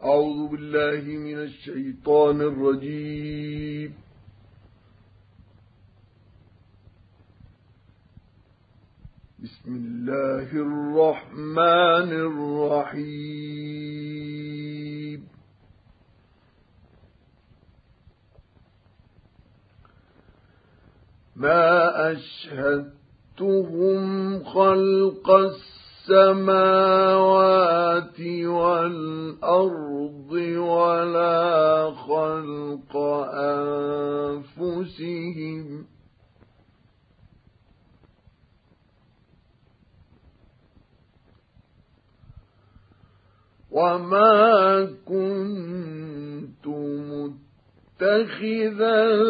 أعوذ بالله من الشيطان الرجيم. بسم الله الرحمن الرحيم. ما أشهدتهم خلق السماوات والأرض ولا خلق أنفسهم وما كنت متخذ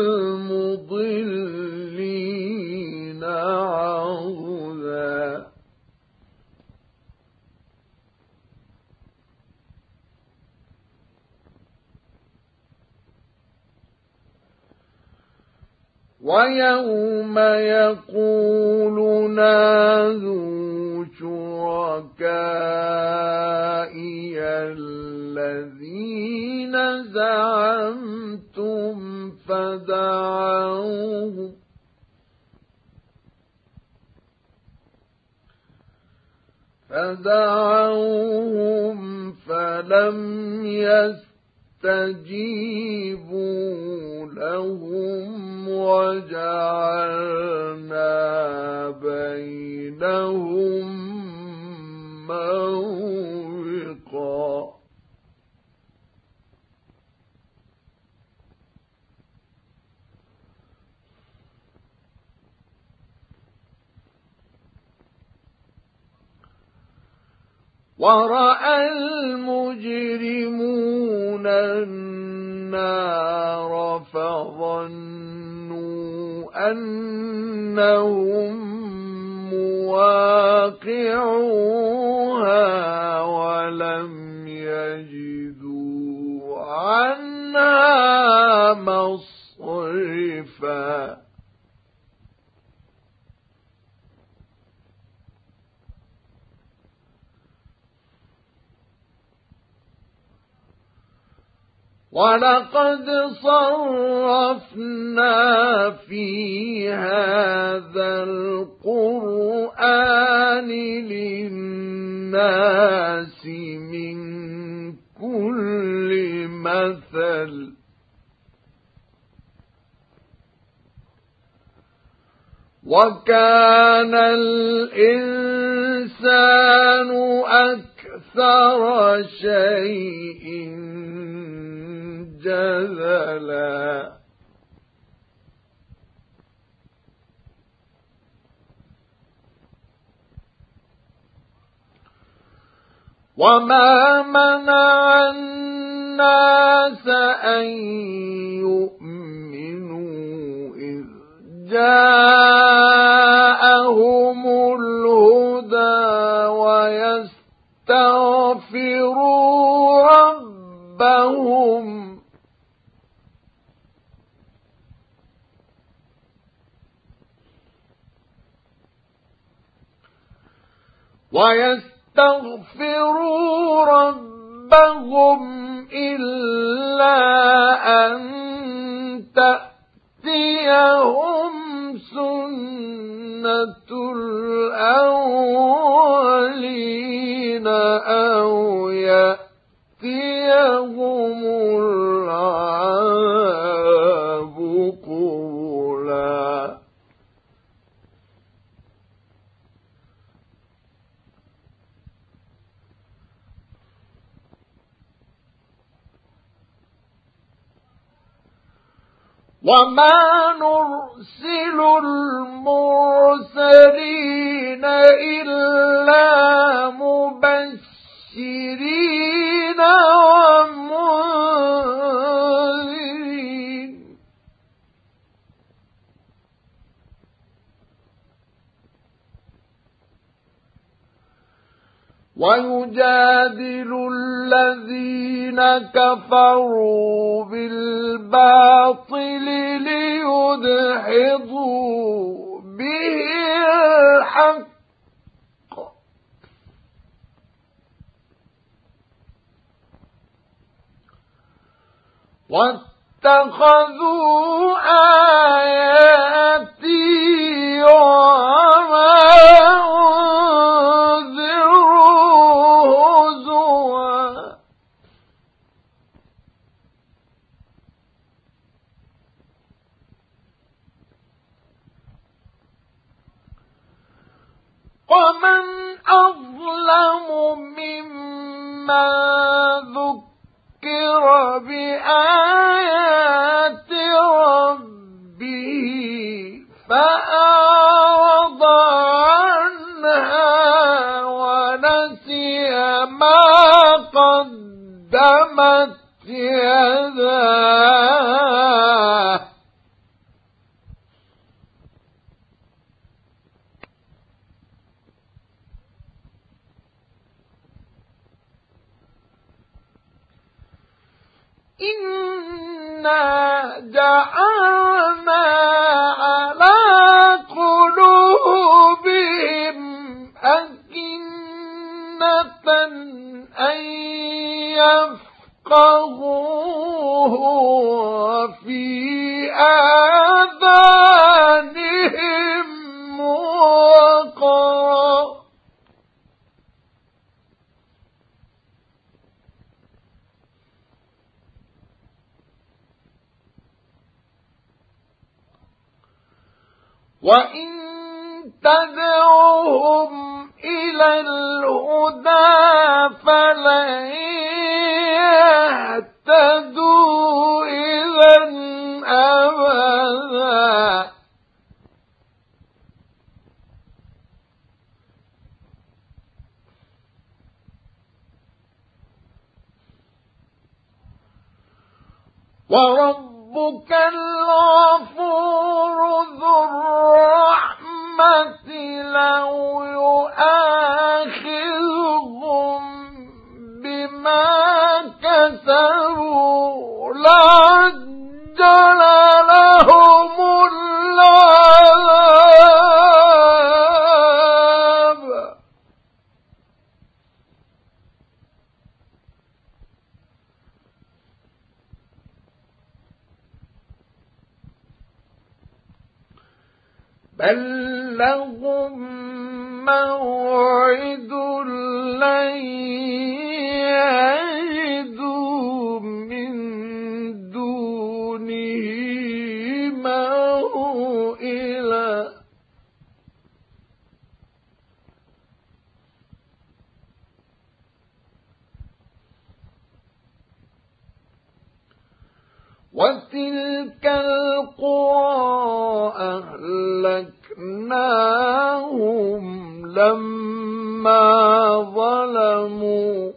المضلين عضدا ويوم يقول نادوا شركائي الذين زعمتم فدعوهم فلم يستجيبوا لهم وجعلنا بينهم موبقا ورأى المجرمون النار فظنوا أنهم مواقعوها ولم يجدوا عنها مصرفا ولقد صرفنا في هذا القرآن للناس من كل مثل وكان الإنسان أكثر شيء جدلا وما منع الناس أن يؤمنوا إذ جاءهم الهدى ويستغفروا ربهم إلا أن تأتيهم سنة الأولين أو يأتيهم العذاب قبلا وما نرسل المرسلين إلا مبشرين ومنذرين ويجادل الذين كفروا بالباطل ليدحضوا به الحق واتخذوا آياتي وما أنذروا هزوا ومن أظلم ممن ذكر بآيات ربه فأعرض عنها ونسي ما قدمت يداه إنا جعلنا على قلوبهم أكنة أن يفقهوه وفي آذانهم وقرا وإن تدعوهم إلى الهدى فلن يهتدوا إذا أبدا وربك الغفور ذو الرحمة لو يؤاخذهم بما كسبوا لعجل لهم العذاب بل لهم موعد لن يجدوا من دونه موئلا وتلك القرى أهلكناهم لما ظلموا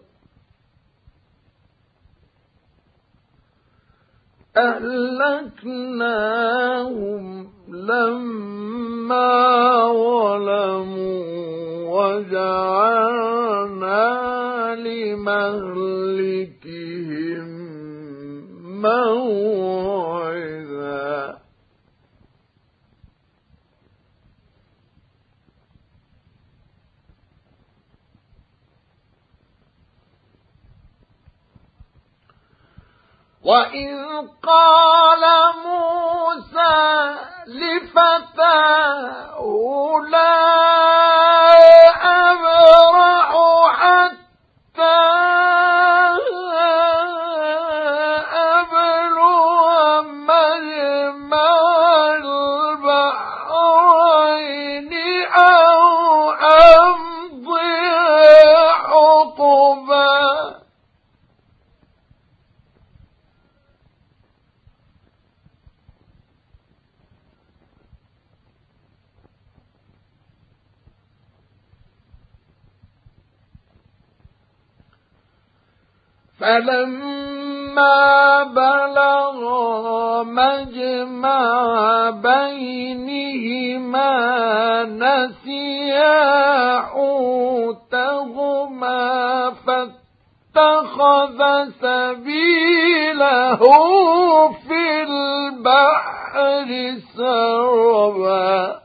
وجعلنا لمهلكهم موعدا وإذ قال موسى لفتاه لا أبرح حتى أبلغ مجمع البحرين أو أمضي حقبا فلما بلغا مجمع بينهما نسيا حوتهما فاتخذ سبيله في البحر سربا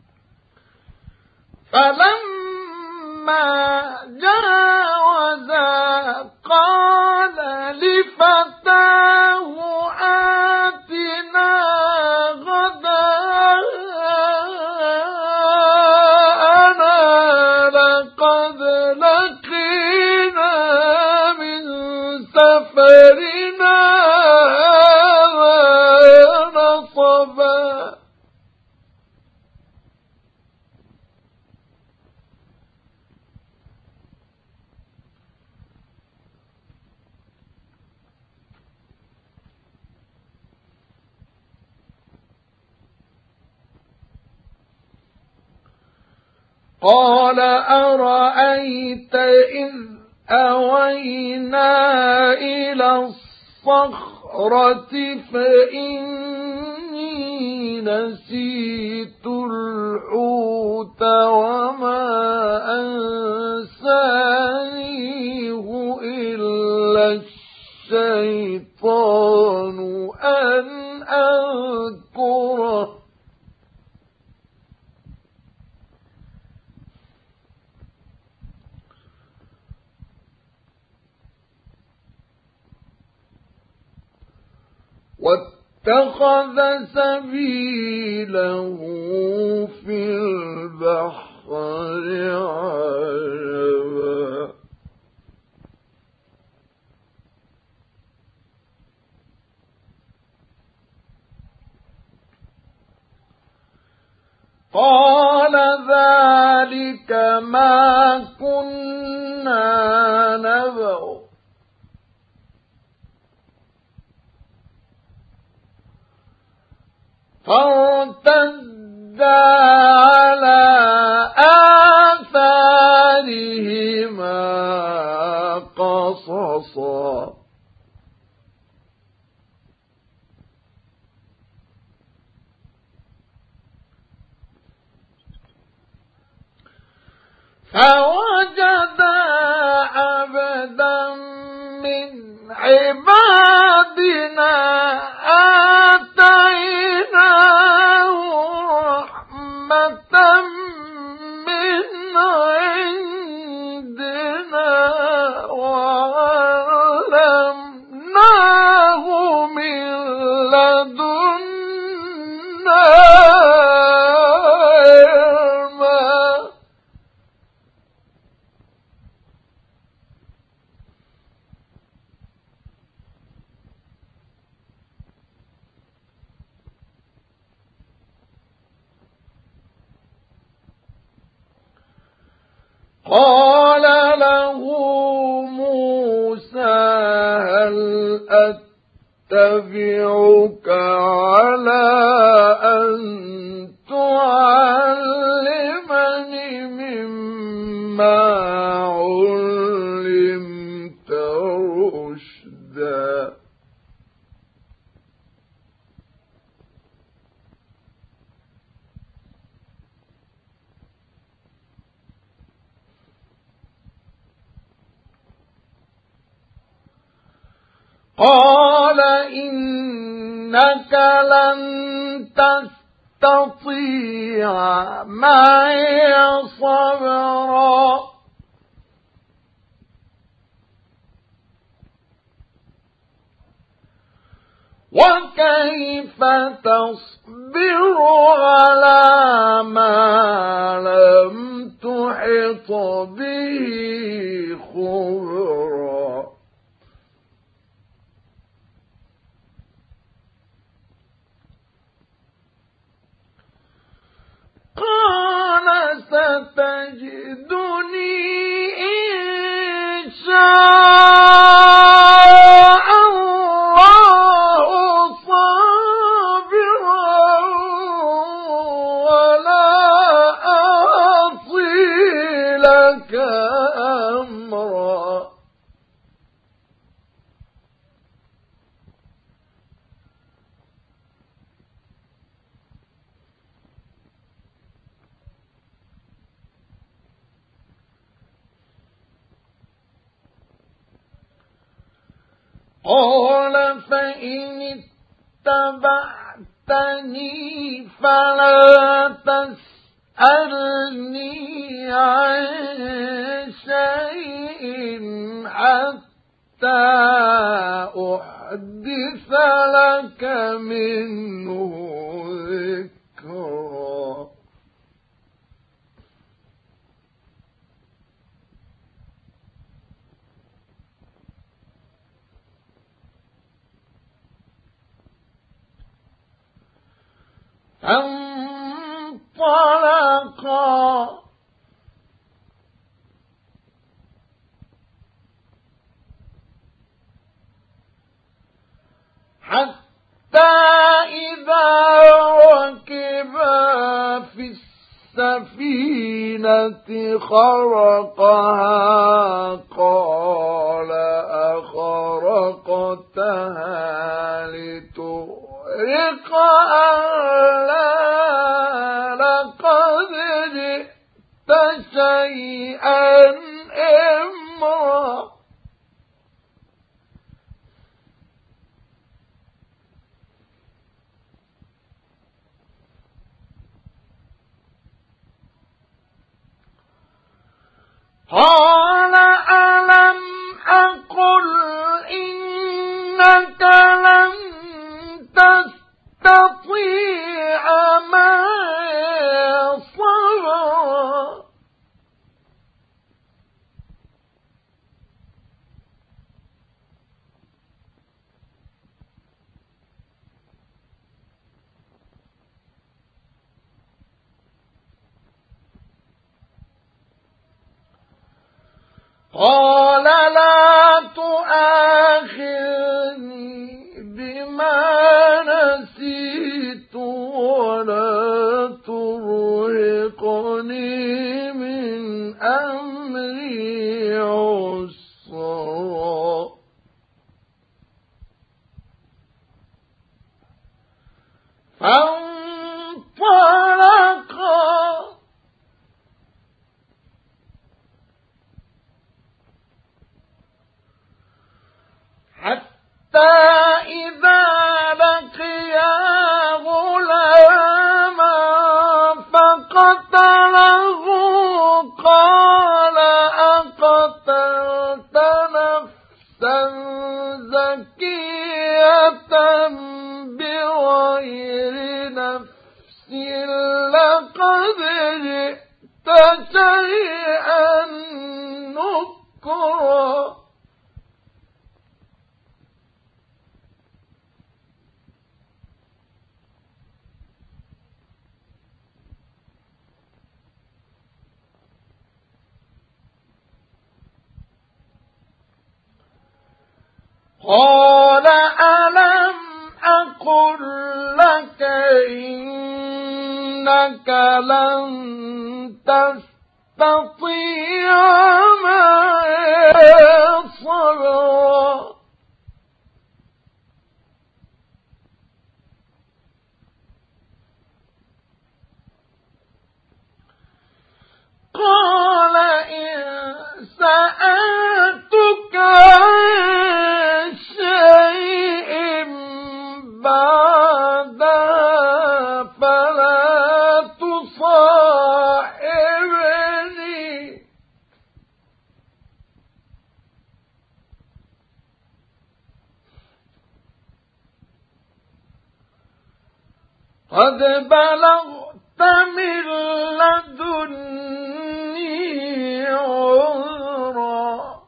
فلما جاوزا قال لفتاه آتنا غداءنا لقد لقينا من سفرنا هذا نصبا. قال أرأيت إذ أوينا إلى الصخرة فإني نسيت الحوت وما أنسانيه إلا الشيطان أن أذكره. واتخذ سبيله في البحر عجبا. قال ذلك ما كنا نبغ فارتدا على آثارهما قصصا. فوجدا عبدا من عبادنا آتيناه رحمة من عندنا وعلمناه من لدنا علما. قال له موسى هل أتبعك على أن تعلمني مما علمت رشدا. قال إنك لن تستطيع معي صبرا وكيف تصبر على ما لم تحط به خبرا. قال ستجدني إن شاء الله صابرا ولا أعصي لك أمرا. قال فإن اتبعتني فلا تسألني عن شيء حتى أحدث لك منه ذكرا. فانطلقا حتى إذا ركبا في السفينة خرقها قال أخرقتها لتغرق أهلها لقد جئت شيئا إمرا. قال ألم أقل إنك لن تستطيع معي صبرا. قال لا تؤاخذني بما نسيت ولا ترهقني من أمري عسرا. فانطلقا حتى إذا لقيا غلاما فقتله قال أقتلت نفسا زكية بغير نفس لقد جئت شيئا نكرا. قال ألم أقل لك إنك لن تستطيع معي صبرا. قال إن سألتك عن شيء بعدها فلا تصاحبني. قد بلغت من لدني عذرا.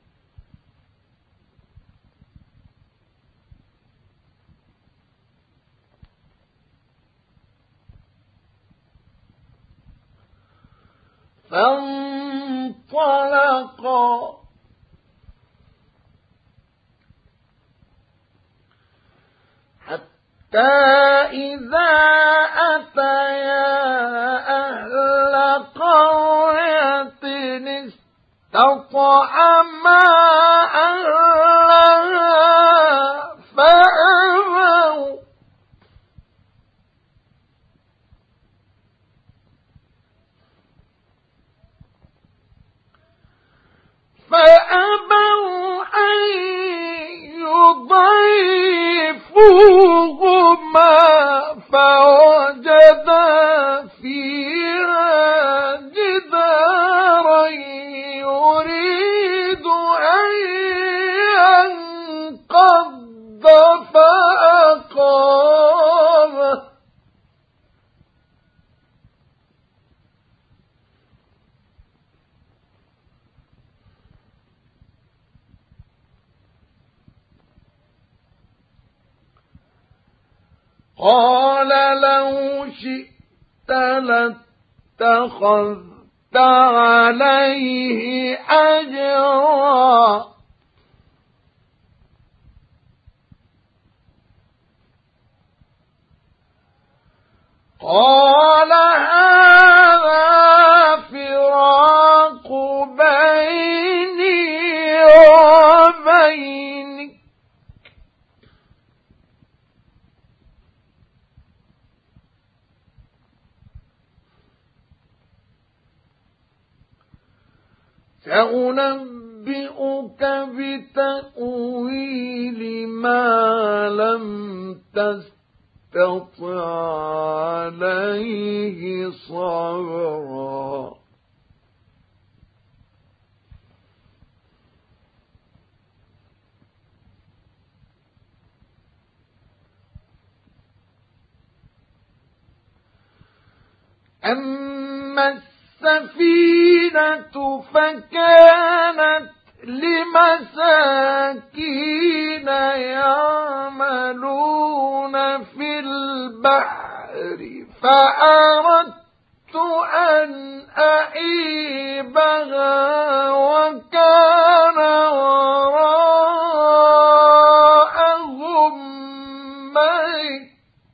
فانطلقا حتى إذا أتيا أهل قرية استطعما أهلها فأبوا أن يضيفوهما فوجدا فيها جدارا يريد أن قال لو شئت لاتخذت عليه أجرا قال هذا فراق بيني وبينك سأنبئك بتأويل ما لم تستطع عليه صبرا أما السفينة فكانت لمساكين يعملون في البحر فأردت أن أعيبها وكان وراءهم ملك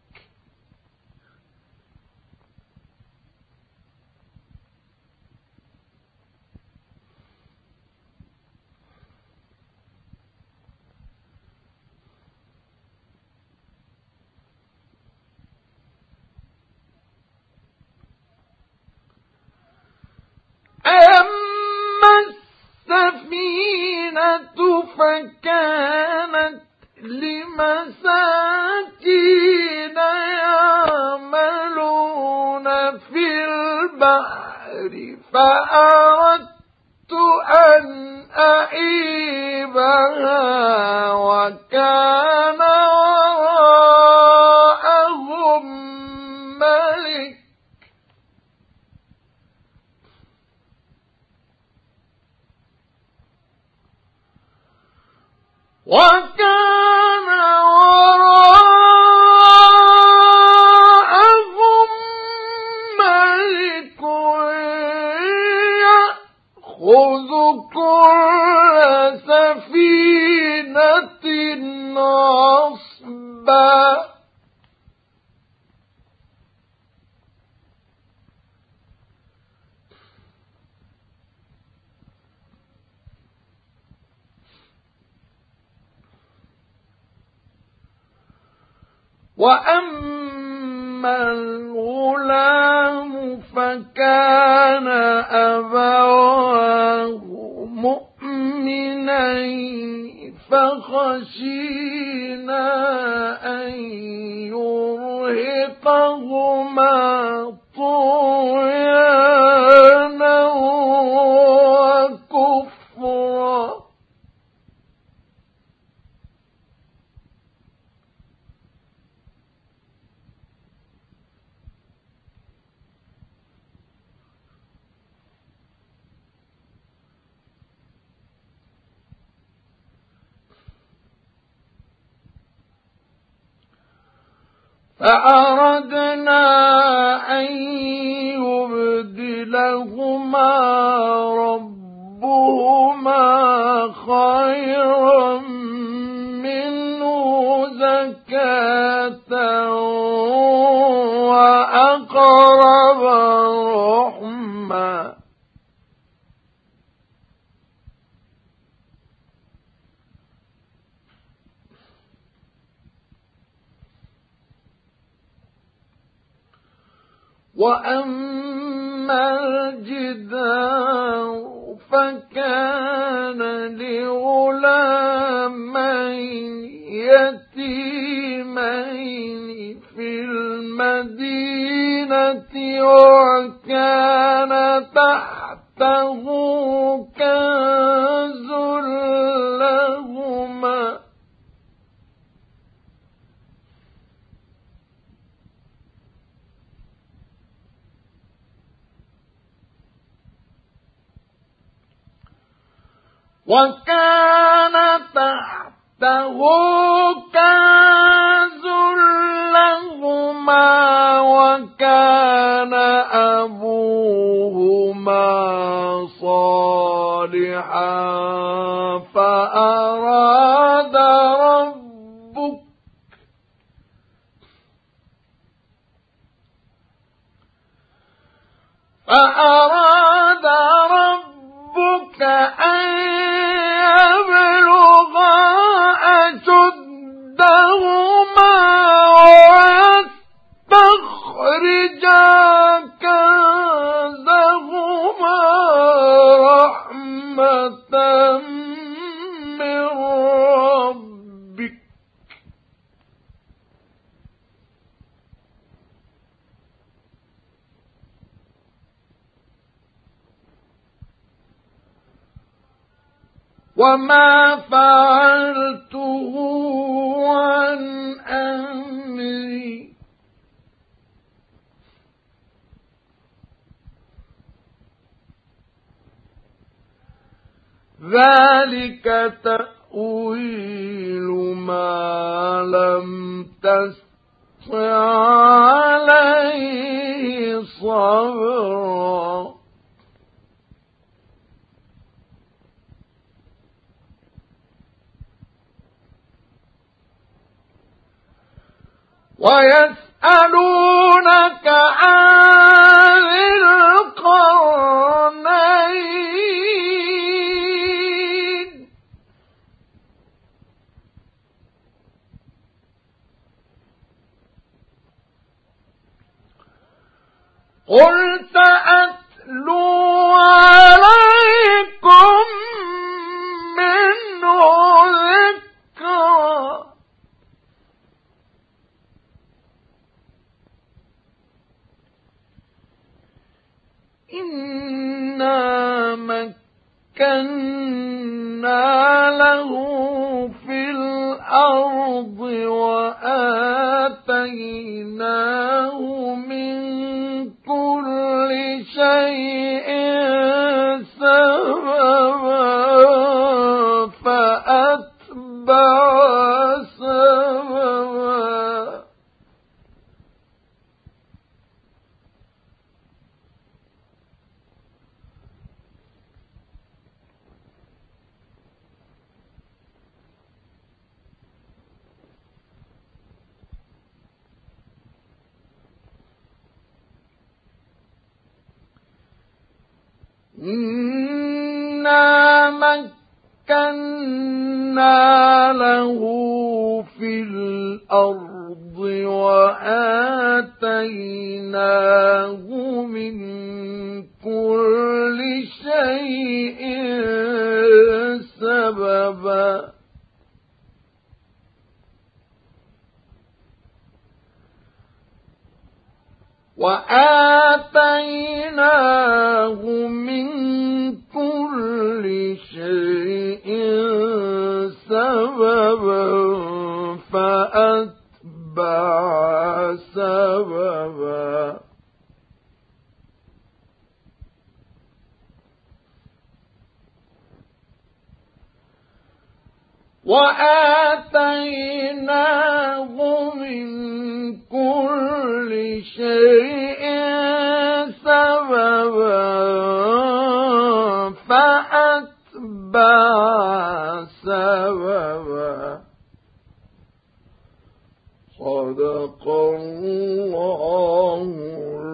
أما السفينة فكانت لمساكين يعملون في البحر فأردت أن أعيبها وكان وراءهم ملك وكان وراءهم ملك يأخذ كل سفينة غصبا وأما الغلام فكان أبواه مؤمنين فخشينا أن يرهقهما طغيانا وكفرا فأردنا أن يبدلهما ربهما خيرا منه زكاة وأقرب رحما وأما الجدار فكان لغلامين يتيمين في المدينة وكان تحته كنز لهما كنز لهما وكان أبوهما صالحا فأراد ربك أن يبلغا أشدهما ويستخرجا كنزهما رحمة من ربك وما فعلته عن أمري ذلك تأويل ما لم تستطع عليه صبرا ويسألونك عن ذي القرنين قل سأتلو عليكم منه ذكرا إنا مكنا له في الأرض وآتيناه من كل شيء سببا فأتبع سببا إنا مكنا له في الأرض وآتيناه من كل شيء سببا وآتيناه من كل شيء سببا فأتبع سببا وآتيناه من كل شيء سببا فأتبع سببا صدق الله